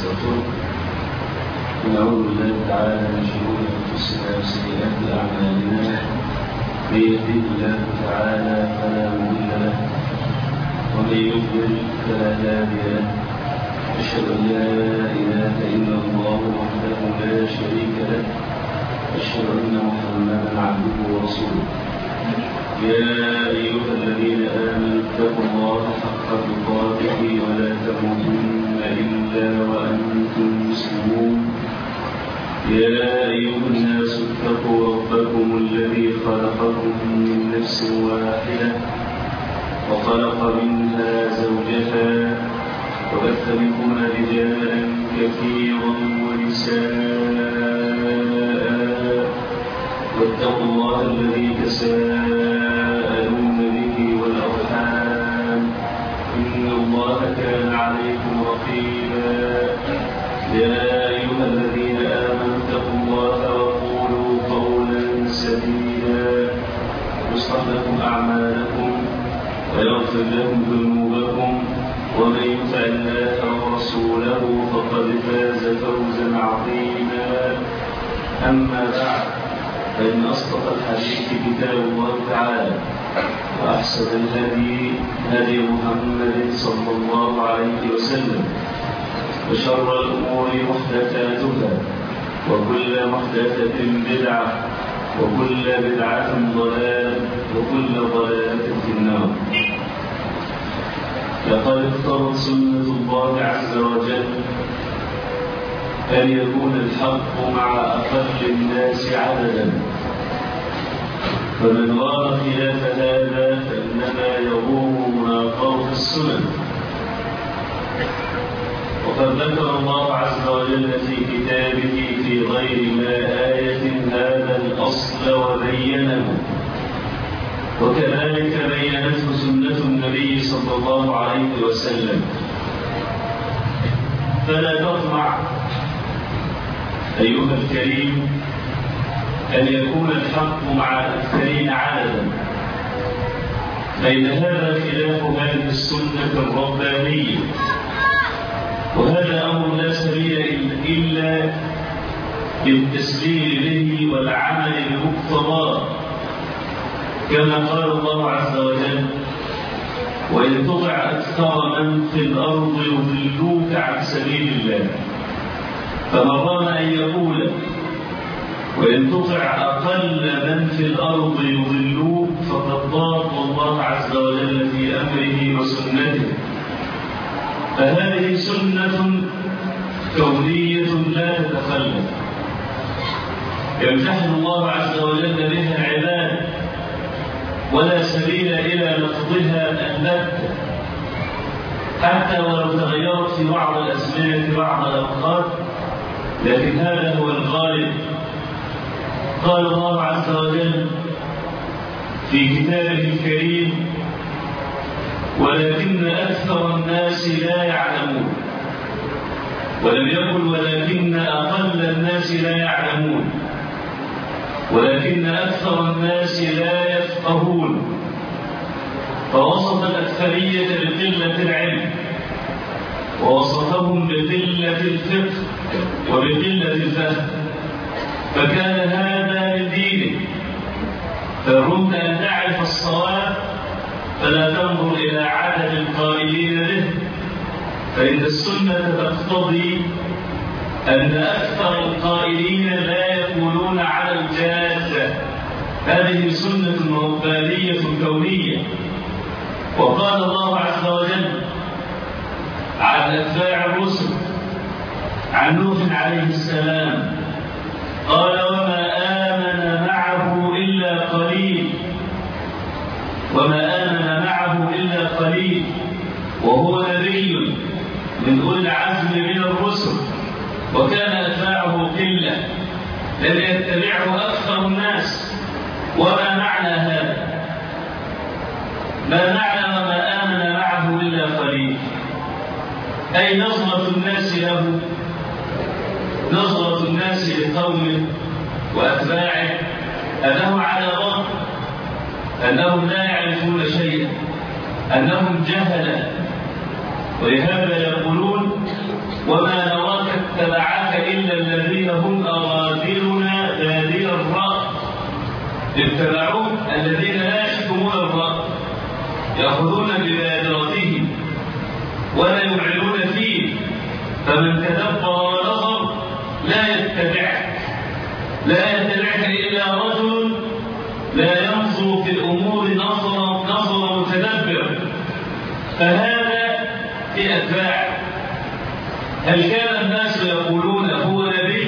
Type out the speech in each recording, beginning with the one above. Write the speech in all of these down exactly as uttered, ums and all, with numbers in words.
ونستغفره ونعوذ بالله تعالى من شرور انفسنا وسيئات اعمالنا. من يهده الله تعالى فلا مضل له ومن يضلل فلا هادي له. أشهد أن لا إله إلا الله وحده لا شريك له. أشهد أن محمدا عبده ورسوله. يا أيها الذين آمنوا اتقوا الله حق تقاته ولا تموتن إلا وأنتم مسلمون. يا أيها الناس اتقوا ربكم الذي خلقكم من نفس واحدة وخلق منها زوجها وبث منهما رجالا كثيرا ونساء واتقوا الله الذي تساءلون به والأرحام إن الله كان عليكم رقيبا. يا أيها الذين آمنوا اتقوا الله وقولوا قولا سديدا يصلح لكم أعمالكم ويغفر لكم ذنوبكم ومن يطع الله ورسوله فقد فاز فوزا عظيما. أما بعد فإن أصدق الحديث كتاب الله تعالى وأحسن الهدي هدي محمد صلى الله عليه وسلم وشر الأمور محدثاتها وكل محدثة بدعة وكل بدعة ضلالة وكل ضلالة في النار. لقد اقتضت سنة الله عز وجل أن يكون الحق مع أقل الناس عددا، فمن رام خلاف هذا فإنما يروم مناقضة السنن. وقد ذكر الله عز وجل في كتابه في غير ما آية هذا الأصل وبينه، وكذلك بينته سنة النبي صلى الله عليه وسلم. فلا تطمع أيها الكريم أن يكون الحق مع الأكثرين عددا، فإن هذا خلاف هذه السنة الربانية، وهذا أمر لا سبيل إلا بالتسليم به والعمل بمقتضاه، كما قال الله عز وجل: وإن تطع أكثر من في الأرض يضلوك عن سبيل الله. فمن رام أن يقول وإن تطع أقل من في الأرض يضلوك فقد ضاد الله عز وجل في أمره وسنته. فهذه سنة كونية لا تتخلف، يمتحن الله عز وجل بها العباد، ولا سبيل إلى نقضها البتة، حتى ولو تغيرت في بعض الأزمنة في بعض الأوقات، لكن هذا هو الغالب. قال الله عز وجل في كتابه الكريم: ولكن أكثر الناس لا يعلمون. ولم يقل ولكن أقل الناس لا يعلمون، ولكن أكثر الناس لا يفقهون. فوصف الأكثرية بقلة العلم، ووصفهم بقلة الفقه وبقلة الفهم، فكان هذا من دينه. فأردت أن تعرف الصواب فلا تنظر إلى عدد القائلين به، فإن السنة تقتضي أن أكثر القائلين لا يقولون على الجادة. هذه سنة ربانية كونية. وقال الله عز وجل عن أتباع الرسل عن نوح عليه السلام: قال وما آمن معه إلا قليل وما آمن معه إلا قليل وهو نبي من أولي العزم من الرسل، وكان أتباعه قلة لم يتبعه أكثر الناس. وما معنى هذا؟ ما معنى وما آمن معه إلا قليل؟ أي نظرة الناس له، نظرة الناس لقومه وأتباعه أنه على ضرب، أنهم لا يعرفون شيئا، أنهم جهلة. ولهذا يقولون وما نراك يتبعون الذين لا يحكمون الرأي يأخذون ببادرتهم ولا يبعدون فيه، فمن تدبر ونظر لا يتبعك لا يتبعك إلا رجل لا ينظر في الأمور نظر نظر متدبر، فهذا في أتباع. هل كان الناس يقولون هو نبي؟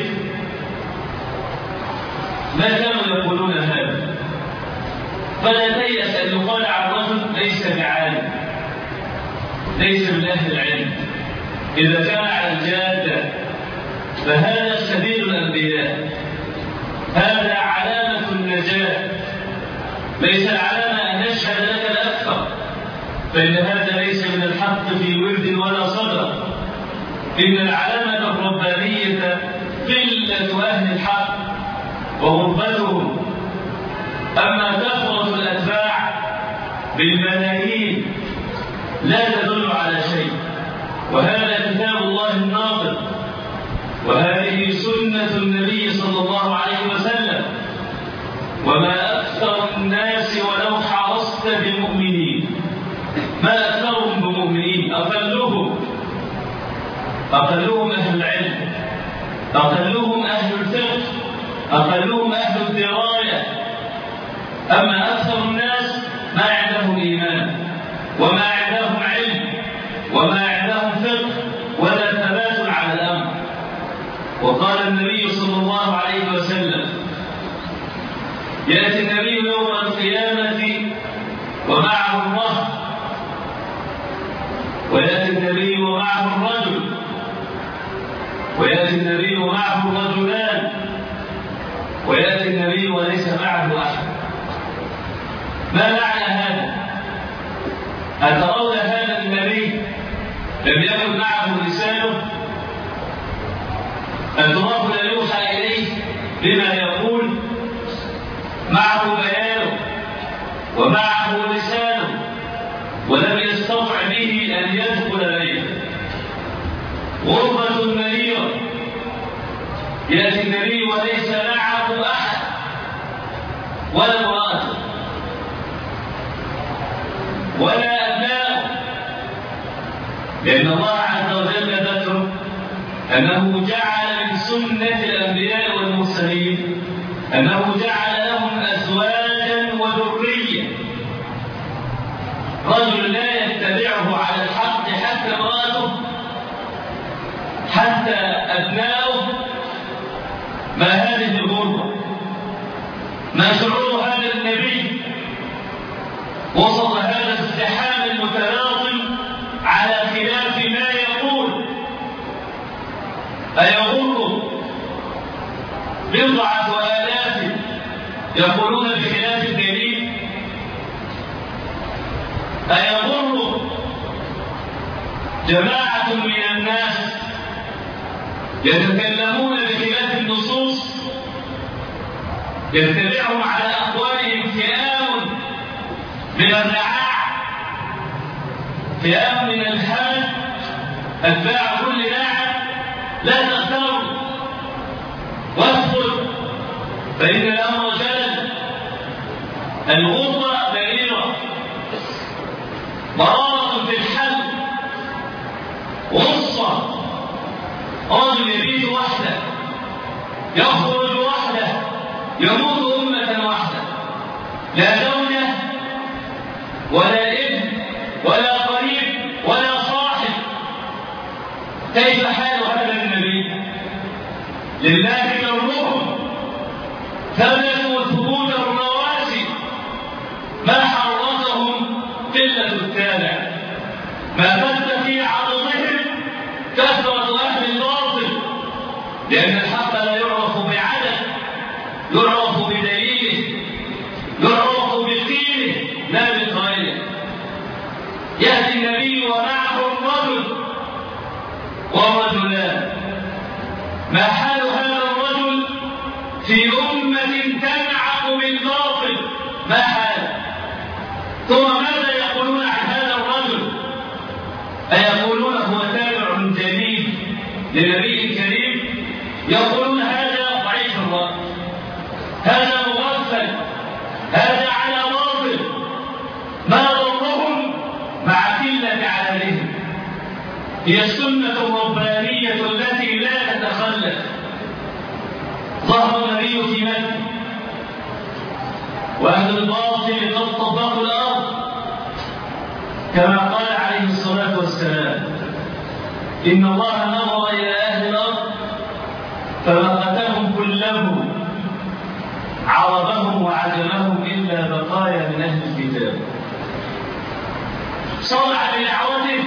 ما كانوا يقولون هذا. فلا تيأس أن يقال عن رجل ليس بعالم، ليس من أهل العلم، إذا كان على الجادة فهذا سبيل الأنبياء، هذا علامة النجاة، ليس العلامة أن يشهد لك الأكثر، فإن هذا ليس من الحق في ورد ولا صدر. إن العلامة الربانية قلة أهل الحق وغربتهم. أما كثرة الأتباع بالملايين لا تدل على شيء، وهذا كتاب الله الناطق، وهذه سنة النبي صلى الله عليه وسلم. وما أكثر الناس ولو حرصت بمؤمنين، ما أكثرهم بمؤمنين؟ أقلهم أقلهم أهل العلم، أقلهم أهل الفقه، أقلهم أهل الدراية. أما أكثر الناس ما عندهم إيمان، وما عندهم علم، وما عندهم فقه، ولا ثبات على الأمر. وقال النبي صلى الله عليه وسلم: يأتي النبي يوم القيامة ومعه الرهط، ويأتي النبي ومعه الرجل، ويأتي النبي ومعه الرجلان، ويأتي النبي وليس معه أحد. ما معنى هذا؟ أترون هذا النبي لم يكن معه لسانه؟ التراب لا يوحى إليه بما يقول؟ معه بيانه ومعه لسانه، ولم يستطع به أن يدخل بيته. غربة مريرة، يأتي النبي وليس معه أحد ولا امرأة ولا أبناء، لأن الله عز وجل ذكر أنه جعل من سنة الأنبياء والمرسلين أنه جعل لهم أزواجا وذرية. رجل لا يتبعه على الحق حتى امرأته حتى أبناؤه. ما هذه الغربة؟ ما شعور هذا النبي وسط هذا الازدحام المتلاطم على خلاف ما يقول؟ أيغر بضعة آلاف يقولون بخلاف الدليل؟ أيغر جماعة من الناس يتكلمون بخلاف النصوص يتبعهم على أقوالهم فئام من الرعاع، فئام من الحاج أتباع كل لاعب؟ لا تختاروا واصبر، فإن الأمر جلل. الغربة بريرة، مرارة في الحل، غصة. رجل يبيت وحده، يخرج وحده، يموت أمة وحده، لا زوجة ولا ابن ولا قريب ولا صاحب. كيف حال هذا النبي؟ لله كرمهم، ثبتوا ثبوت الرواسي، ما حرتهم قلة التابع، ما فد في عرضهم كثرة أهل الباطل، لأن الحق لا يعرف بعدد، يعرف بدليله، يعرف بقيله لا بقائله. يأتي النبي ومعه الرجل والرجلان. ما حال هذا الرجل في أمة تنعق بالباطل؟ ما حال؟ ثم ماذا يقولون عن هذا الرجل؟ أيقولون هو تابع جليل لنبي كريم؟ يقولون هذا ضعيف الرأي، هذا مغفل، هي السنة الربانية التي لا تتخلف. ظهر النبي في مكة وأهل الباطل قد طبقوا الأرض كما قال عليه الصلاة والسلام: إن الله نظر إلى أهل الأرض فمقتهم كلهم عربهم وعجمهم إلا بقايا من أهل الكتاب. صرع بدعوته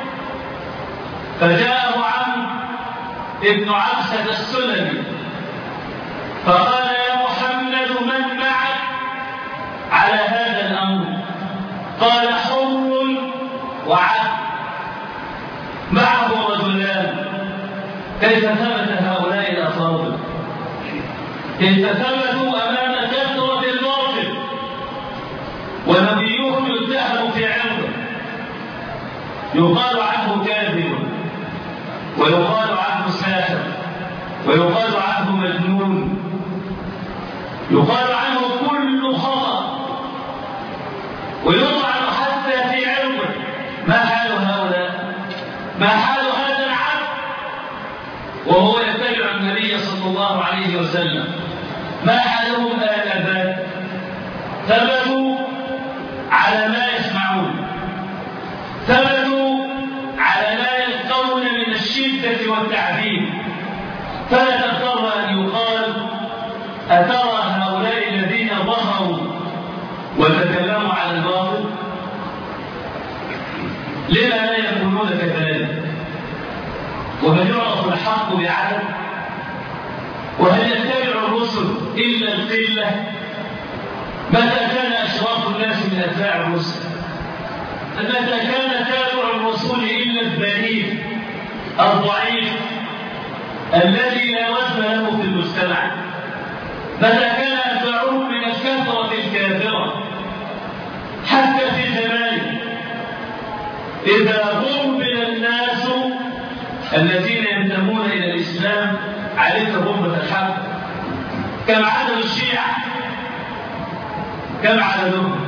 فجاءه عمرو ابن عبسة السلمي فقال: يا محمد من معك على هذا الأمر؟ قال: حر وعبد. معه رجلان. كيف ثبت هؤلاء الأفاضل؟ كيف ثبتوا أمام كثرة الباطل ونبيهم يتهم في عرضه، يقال عنه كاذب ويقال عنه ساحر ويقال عنه مجنون، يقال عنه كل خطأ ويطعن حتى في عرضه. ما حال هؤلاء؟ ما حال هذا العبد وهو يتبع النبي صلى الله عليه وسلم؟ ما حالهم آنذاك؟ ثبتوا على ما يسمعون، ثبتوا على ما يلقون من الشدة والتعذيب. فلا تغتر أن يقال: أترى هؤلاء الذين ظهروا وتكلموا على الباطل؟ لما لا يكونون كذلك؟ وهل يعرف الحق بعدد؟ وهل يتبع الرسل إلا القلة؟ متى كان أشراف الناس من أتباع الرسل؟ متى كان تابع الرسول إلا الذليل الضعيف الذي لا وزن له في المجتمع؟ متى كان أتباعه من الكثرة الكافرة؟ حتى في زمانه إذا غربل الناس الذين ينتمون إلى الإسلام عليك غربة الحق. كم عدد الشيعة؟ كم عددهم؟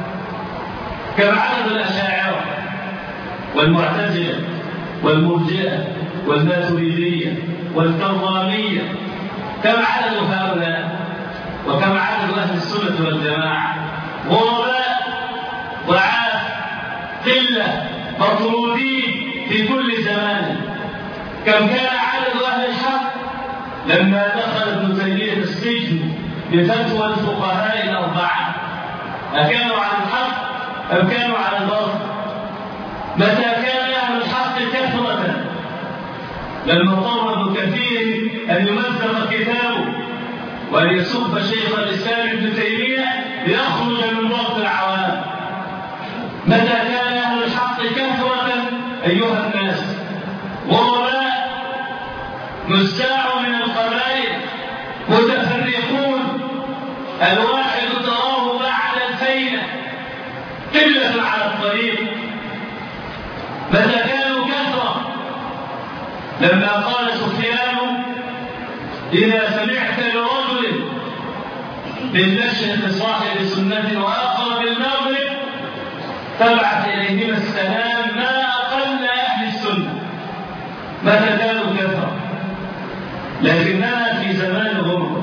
كم عدد الأشاعرة والمعتزلة والمرجئة والماتريدية والكرامية؟ كم عدد هؤلاء؟ وكم عدد أهل السنة والجماعة؟ غرباء ضعاف قلة مطرودين في كل زمان. كم كان عدد أهل الحق لما دخل ابن تيمية السجن بفتوى الفقهاء الأربعة؟ أكانوا على الحق أم كانوا على الباطل؟ متى كان أهل الحق كثرة لما اضطر ابن كثير أن يمزق كتابه وأن يسب شيخ الإسلام ابن تيمية ليخرج من ضغط العوام؟ متى كان أهل الحق كثرة أيها الناس؟ غرباء نزاع من القبائل متفرقون، الواحد تراه بعد الفينة قلة على الطريق. متى كانوا كثرة لما قال سفيان: إذا سمعت لرجل بالنشأة صاحب سنة وآخر بالمغرب فابعث إليهما السلام ما أقل أهل السنة. متى كانوا كثرة لكننا في زمان غربة.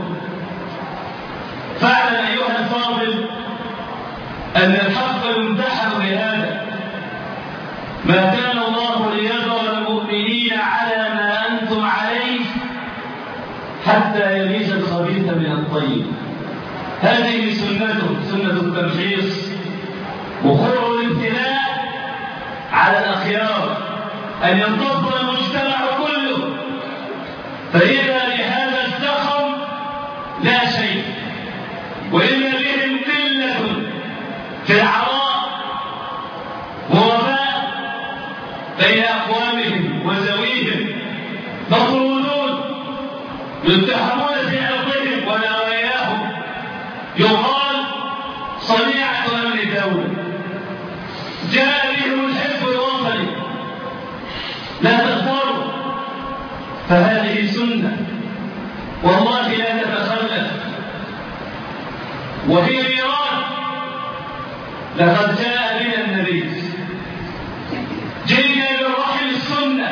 فاعلم أيها الفاضل أن الحق يمتحن بهذا. ما كان الله ليذر المؤمنين على ما أنتم عليه حتى يميز الخبيث من الطيب. هذه سنته، سنة التمحيص وخلق الابتلاء على الأخيار، أن ينتظر المجتمع كله، فإذا لهذا الزخم لا شيء وإذا بهم قلة في العراء غرباء بين أقوامهم وزويهم مطرودون يتهمون في عرضهم ونواياهم، يقال صنيعة أمن الدولة، جاء بهم الحزب الوطني، لا تغتروا. فهذه سنة والله لا تتخلف وهي ميراث. لقد جاء بنا النبي، جئنا بالرحم السنة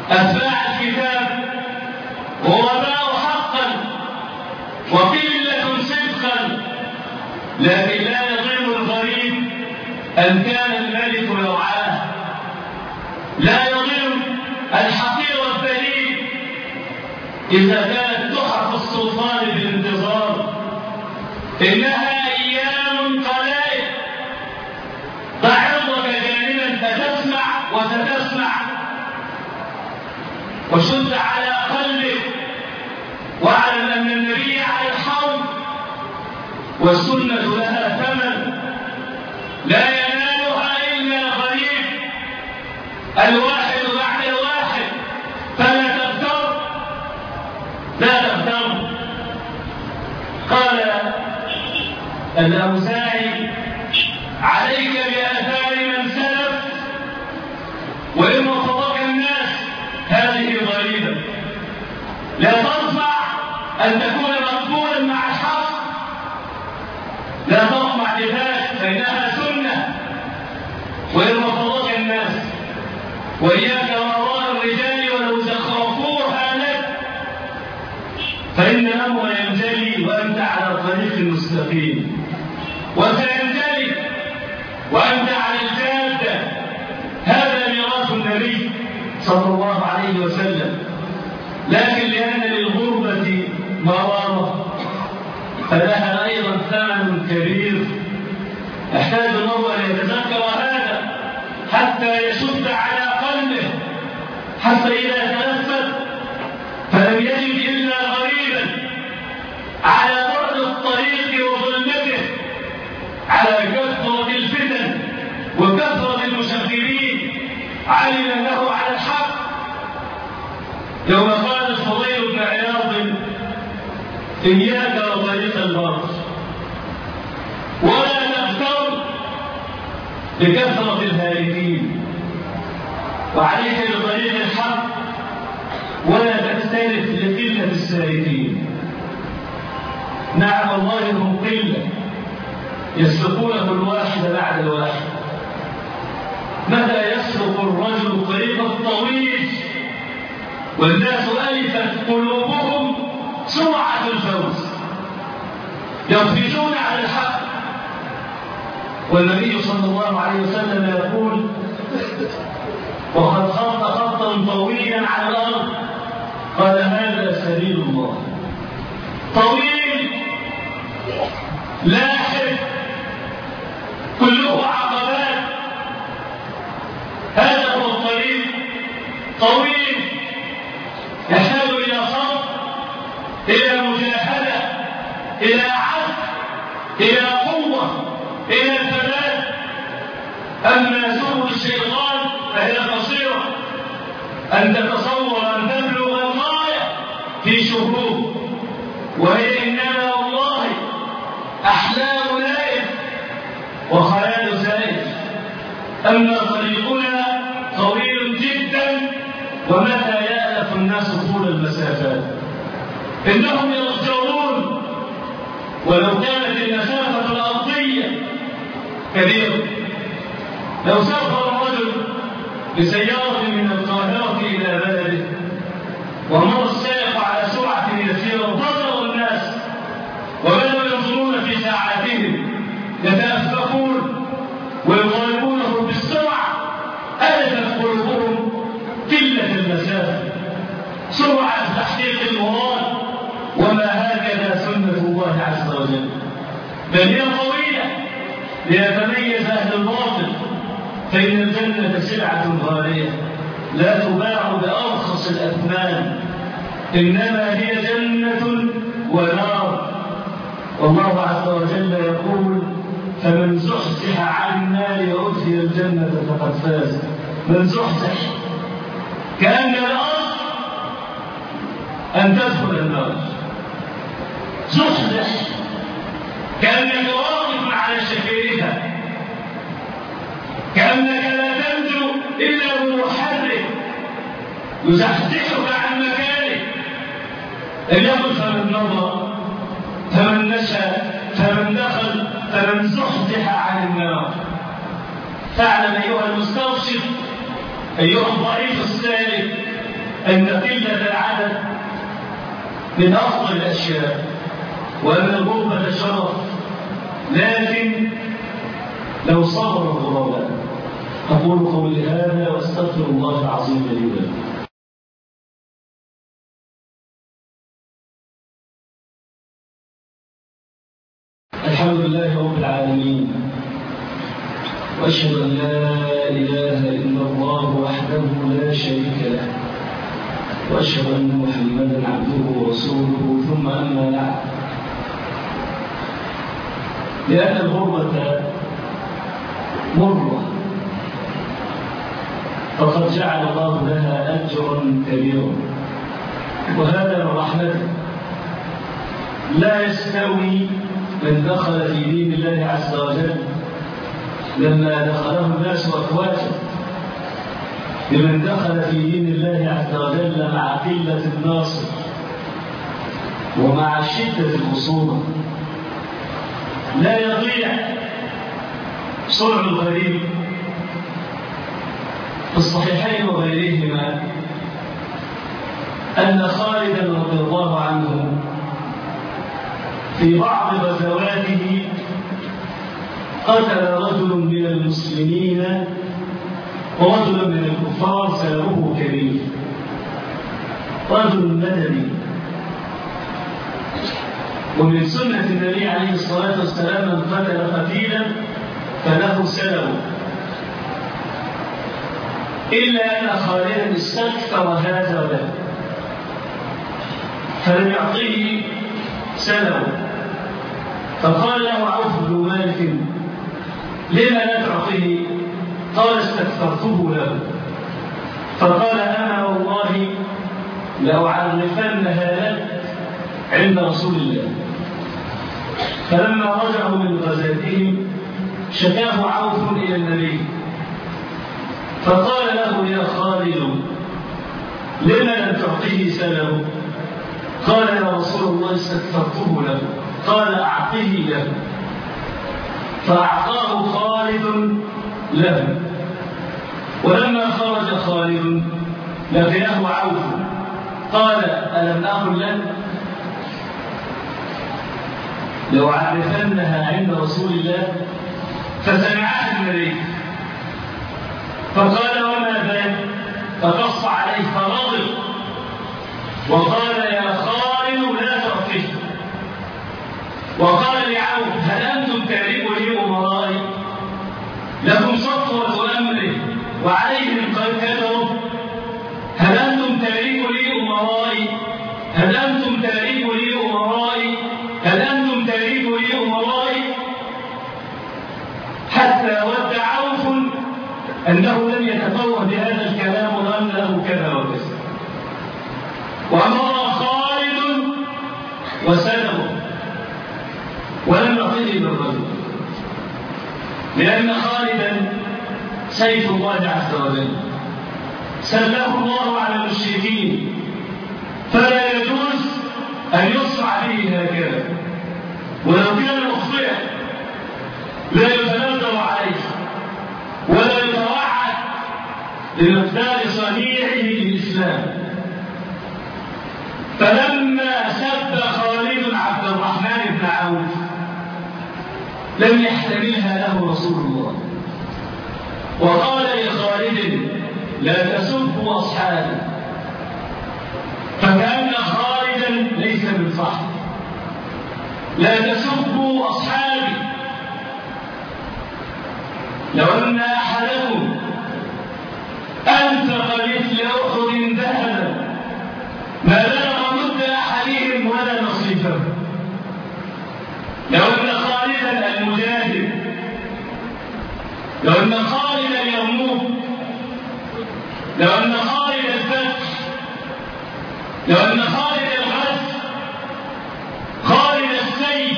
أتباع الكتاب غرباء حقا وقلة صدقا، لكن لا يضر الغريب أن كان الملك يرعاه، لا يضر الحقير الذليل إذا كانت تحف السلطان بالانتظار. إنها أيام قلائل، ضع عرضك جانبا فتسمع وستسمع، وشد على قلبك واعلم أن النبي على الحوض، والسنة لها ثمن لا ينالها إلا غريب، الواحد بعد الواحد، فلا تغتر لا تغتر. قال الأوزاعي: عليك بآثار من سلف وإن وفقك الناس هذه ضريبة، لا تطمع أن تكون مقبولا مع الحق، لا تطمع بذلك فإنها سنة، وإن وفقك الناس، وإياك وراء الرجال ولو زخرفوها لك، فإن الأمر ينجلي وأنت على الطريق المستقيم، وسينجلي وأنت على الجادة. هذا ميراث النبي صلى الله عليه وسلم. لكن لأن للغربة مرارة فلها أيضا ثمن كبير، يحتاج المرء أن يتذكر هذا حتى يشد على قلبه، حتى إذا تنفذ فلم يجد إلا غريبا على بعد الطريق وظلمته، على كثرة الفتن وكثرة المشغبين، علم أنه على الحق. يوم قال الفضيل بن عياض: إياك وطريق الباطل، ولا تغتر بكثرة الهالكين، وعليك بطريق الحق، ولا تختلف لقلة السالكين. نعم الله هم قلة يسلكونه الواحد بعد الواحد. متى يسلك الرجل الطريق الطويل والناس ألفت قلوبهم سرعة الفوز، يرفجون على الحق. والنبي صلى الله عليه وسلم يقول: وقد خط خطا طويلا على الأرض، قال: هذا سبيل الله. طويل لاحق كله عقبات، هذا هو الطريق. طويل يحتاج إلى صبر، إلى مجاهدة، إلى عزم، إلى قوة، إلى ثبات. أما سبل الشيطان فهي قصيرة، أن تتصور أن تبلغ الغاية في شهور، وهي إنما والله أحلام لائف وخيال زائف. أما طريقنا طويل جدا، ومتى يألف الناس طول المسافات؟ إنهم يرجعون ولو كانت المسافة الأرضية كبيرة. لو سافر الرجل بسيارة من القاهرة إلى بلده ومر السائق على سرعة يسيرة وانتظروا الناس وبدأوا ينظرون في ساعاتهم يتأفقون ويضربونه بالسرعة، ألفت قلوبهم قلة المسافة، سرعة تحقيق المراد. وما هكذا سنة الله عز وجل، بل هي طويلة ليتميز أهل الباطل. فإن الجنة سلعة غالية لا تباع بأرخص الأثمان، إنما هي جنة ونار. والله عز وجل يقول: فمن زحزح عن النار وأدخل الجنة فقد فاز. من زحزح كأن الأرض أن تدخل النار، زحزح كأنك واقف على شفيرها، كأنك لا تنجو إلا بمحرك يزحزحك عن مكانك. إن يقل فمن نظر، فمن نشأ، فمن دخل، فمن زحزح عن النار. فاعلم أيها المسترشد، أيها الضعيف السالك، أن قلة العدد من أفضل الأشياء وأن الغربة شرف، لكن لو صبر الغرباء. أقول قولي هذا وأستغفر الله العظيم لي ولكم. الحمد لله رب العالمين، وأشهد أن لا إله إلا الله وحده لا شريك له، وأشهد أن محمدا عبده ورسوله، ثم أما بعد. لأن الغربة مرة، فقد جعل الله لها أجرا كبيرا، وهذا من رحمته. لا يستوي من دخل في دين الله عز وجل لما دخله الناس أفواجا لمن دخل في دين الله عز وجل مع قلة الناصر ومع شدة الخصومة. لا يضيع صنع الغريب. في الصحيحين وغيرهما أن خالدا رضي الله عنه في بعض غزواته قتل رجل من المسلمين ورجل من الكفار سلبه كبير، رجل مدني. ومن سنة النبي عليه الصلاة والسلام من قتل قتيلا فله سلب، إلا أن خالدا استكثر هذا له فلم يعطيه سلبه، فقال له عوف بن مالك لما لا تعطيه؟ قال استكثرته له. فقال أنا والله لأعرفنها لك عند رسول الله. فلما رجعوا من غزاتهم شكاه عوف إلى النبي، فقال له يا خالد لما لم تعطيه سلبه؟ قال يا رسول الله استكثرته له. قال أعطيه له. فأعطاه خالد له. ولما خرج خالد لقياه عوف قال ألم أقل لك لو عرفنها عند رسول الله؟ فسمعها النبي فقال وما ذاك؟ فقص عليه فغضب وقال يا خالد لا تعطيه. وقال لعوف هل أنتم تملكوا لي أمرائي لكم سطوة أمره وعليهم قد كفروا؟ هل أنتم تملكوا لي أمرائي هل أنتم تملكوا لي أمرائي هل أنتم تملكوا لي أمرائي حتى ود عوف أنه لم يتفوه بهذا الكلام وأنه كذا وكذا. وأمر خالد وسلمه ولم يعطيه بالرجل، لأن خالدا سيف الله عز وجل سلاه الله على المشركين، فلا يجوز أن يصرع به هكذا. ولو كان مخطئا لا يتنازل عليه ولا يتوعد لمقدار صنيعه للإسلام. فلما سب خالد عبد الرحمن بن عوف لم يحتملها له رسول الله، وقال لخالد لا تسبوا أصحابي، فكأن خالدا ليس من صاحب. لا تسبوا أصحابي، لو أن أحدكم أنفق مثل أحد ذهبا ما بلغ مد أحدهم ولا نصيفه. لو أن خالدا المجاهد، لو أن خالد اليرموك، لو أن خالد الفتح، لو أن خالد الغزو، خالد السيف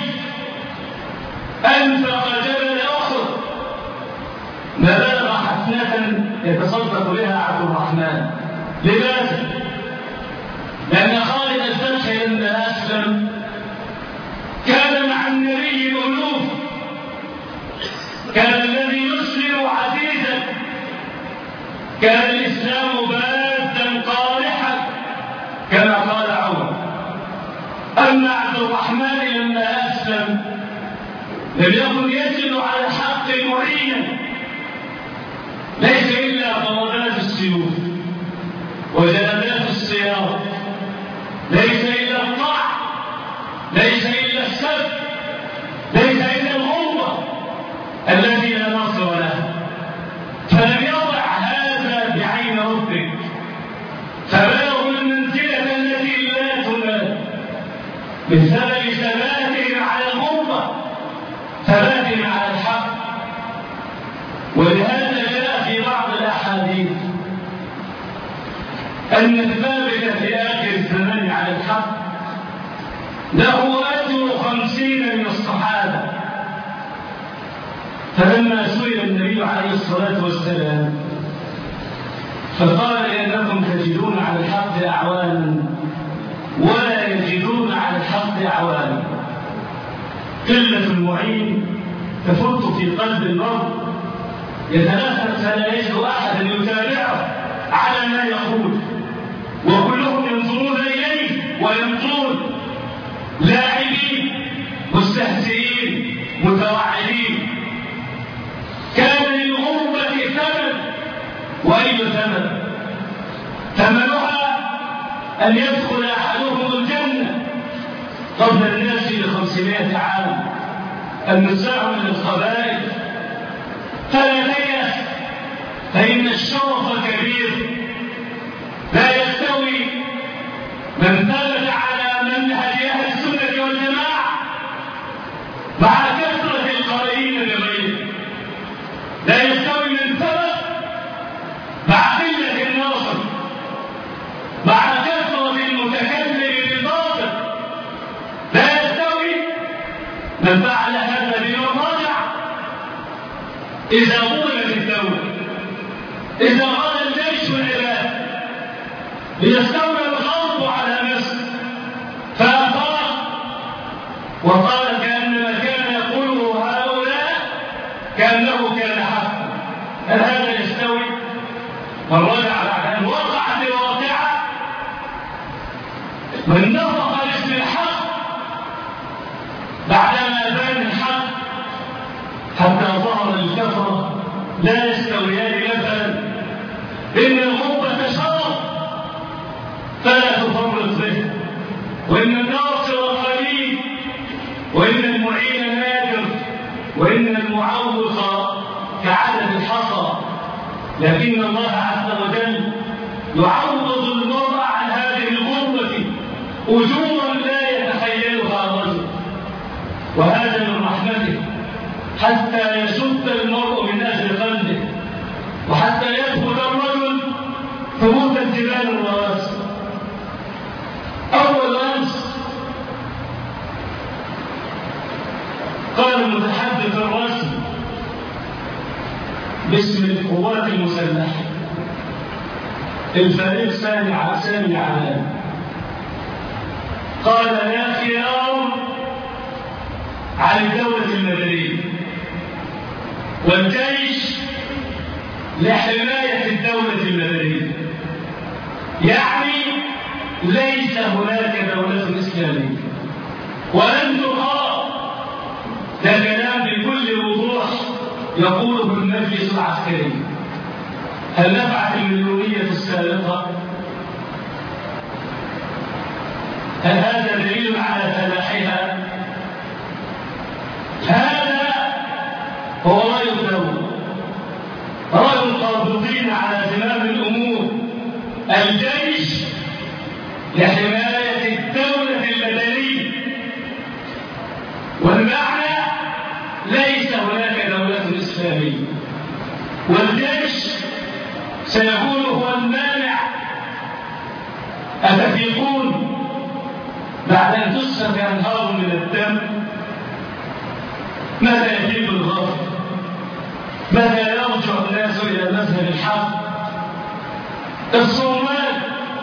أنفق جبل أحد ما بلغ حفنة يتصدق بها عبد الرحمن. لماذا؟ لأن خالد الفتح لما أسلم كان مع النبي الألوف، كان الذي يسلم عزيزا، كان الإسلام بادا قارحا، أما عبد الرحمن لما أسلم لم يكن يجد على الحق معينا، ليس إلا ضربات السيوف وجلدات السياط، ليس إلا الطعن، ليس إلا السب، ليس إلا الغربة التي لا نصر له. فلم يضع هذا بعين ربك، فبلغوا المنزلة التي لا تنال بسبب ثباتهم على الغربة، ثباتهم على الحق. ولهذا جاء في بعض الأحاديث أن الثابت في آخر الزمان على الحق له أجر خمسين من الصحابة. فلما سئل النبي عليه الصلاة والسلام فقال إنكم تجدون على الحق أعوانا ولا يجدون على الحق أعوانا. قلة المعين تفت في قلب المرء، يتنافس فلا يجد أحدا يتابعه على ما يقول، وكلهم ينظرون إليه ويمضون لاعبين مستهزئين متوعدين. كان للغربة ثمن، وأي ثمن؟ ثمنها أن يدخل أحدهم الجنة قبل الناس بخمسمائة عام، النزاع من القبائل. فلا تيأس، فإن الشرف كبير. لا يستوي من ثبت على منهج أهل السنة والجماعة مع كثرة القائلين بغيره، لا يستوي من ثبت مع قلة الناصر، مع كثرة المتكلم بالباطل. لا يستوي من فعل هذا بالمراجع إذا ظلمت الدولة، إذا غدا الجيش والعباد ليستولى الغرب على مصر فأفاق وقال كأنما كان يقوله هؤلاء كأنه كان حقا. هل هذا يستوي؟ من رجع بعد أن وقعت الواقعة، من نطق باسم الحق بعدما بان الحق حتى ظهر الكفرة، لا يستويان مثلا. إن الغربة شرف فلا تفرط به، وإن الناصر قليل، وإن المعين نادر، وإن المعوق كعدد الحصى. لكن الله عز وجل يعوض المرء عن هذه الغربة أجورا لا يتخيلها الرجل، وهذا من رحمته، حتى يشد المرء من أجل قلبه، وحتى يثبت الرجل ثبوت الجبال الرواسي. أول أمس قال المتحدث الرسمي باسم القوات المسلحة الفريق سامي علام، قال لا خيار عن الدولة المدنية والجيش لحماية الدولة المدنية، يعني ليس هناك دولة إسلامية ولن تقام. ده كلام بكل وضوح يقوله المجلس العسكري. هل نفعت المليونية السابقة؟ هل هذا دليل على فلاحها؟ هذا هو رأي الدولة، رأي القابضين على زمام الأمور، الجيش لحماية الدولة المدنية. والمعنى ليس هناك دولة إسلامية، والجيش سيكون هو المانع. أتفيقون بعد أن تسفك أنهار من الدم؟ ماذا يجيب الغرب؟ ماذا يرجع الناس إلى مذهب الحق؟ الصومال،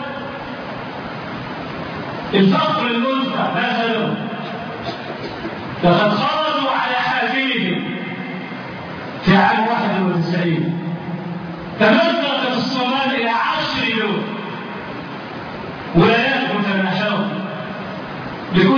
الفقر المدفع مثلا، لقد خرجوا على حافلهم في عام واحد وتسعين، تمزقت الصومال إلى عشر دول، ولايات متناحرة لكل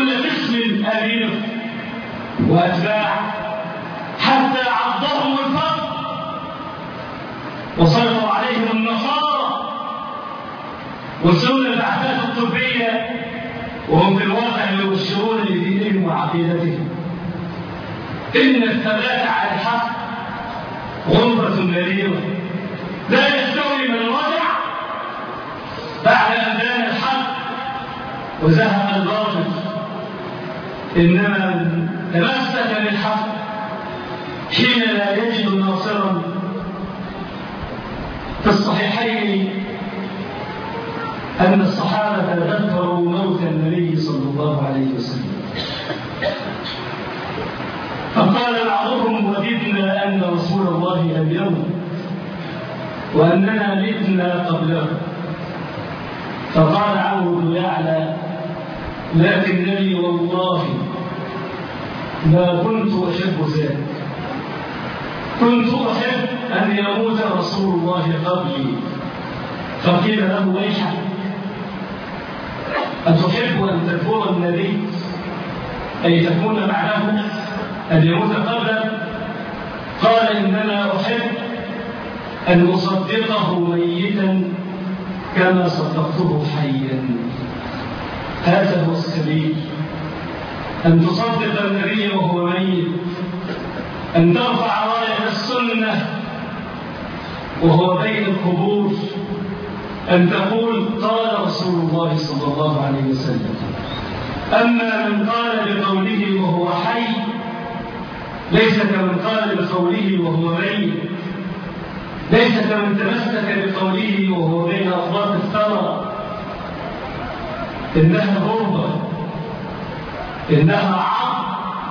وسنة الأعداد الطبية وهم في الواقع يبشرون لدينهم وعقيدتهم. إن الثبات على الحق غربة مريرة لا يستوي من وضع بعد أن بان الحق وزهق الباطل، إنما من تمسك بالحق حين لا يجد ناصرا. في الصحيحين أن الصحابة ذكروا موت النبي صلى الله عليه وسلم، فقال بعضهم وددنا أن رسول الله لم يمت وأننا متنا قبله. فقال عمرو بن يعلى لكنني والله ما كنت أحب ذلك، كنت أحب أن يموت رسول الله قبلي. فقيل له ويحك أتحب أن تكفر النبي أي تكون معناه أن يموت قبله؟ قال إنما أحب أن أصدقه ميتا كما صدقته حيا. هذا هو السبيل، أن تصدق النبي وهو ميت، أن ترفع راية السنة وهو بين القبور، أن تقول قال رسول الله صلى الله عليه وسلم. أما من قال بقوله وهو حي ليس كمن قال بقوله وهو ميت، ليس كمن تمسك بقوله وهو بين أطراف الثرى. إنها غربة، إنها عار،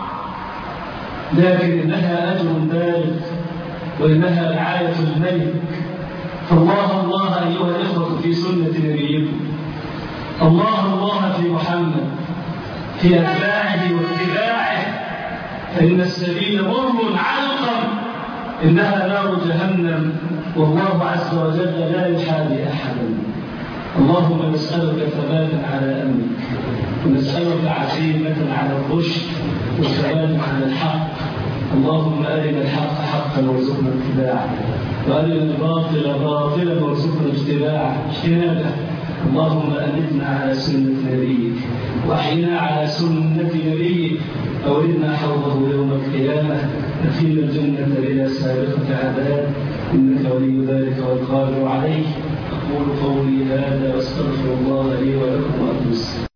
لكن إنها أجر بالغ، وإنها رعاية الملك. فالله الله أيها الإخوة في سنة نبيكم، الله الله في محمد، في أتباعه واتباعه، فإن السبيل مر علقا، إنها نار جهنم، والله عز وجل لا يحابي أحدا. اللهم نسألك ثباتا على أمرك، ونسألك عزيمة على الرشد وثباتا على الحق. اللهم أرنا الحق حقا وارزقنا اتباعه، وأرنا الباطل باطلا وارزقنا اجتنابه. اللهم أمتنا على سنة نبيك، وأحينا على سنة نبيك، أوردنا حوضه يوم القيامة، نخيل الجنة بلا سابقة عذاب، إنك ولي ذلك والقادر عليه. أقول قولي هذا واستغفر الله لي ولكم وأتوب.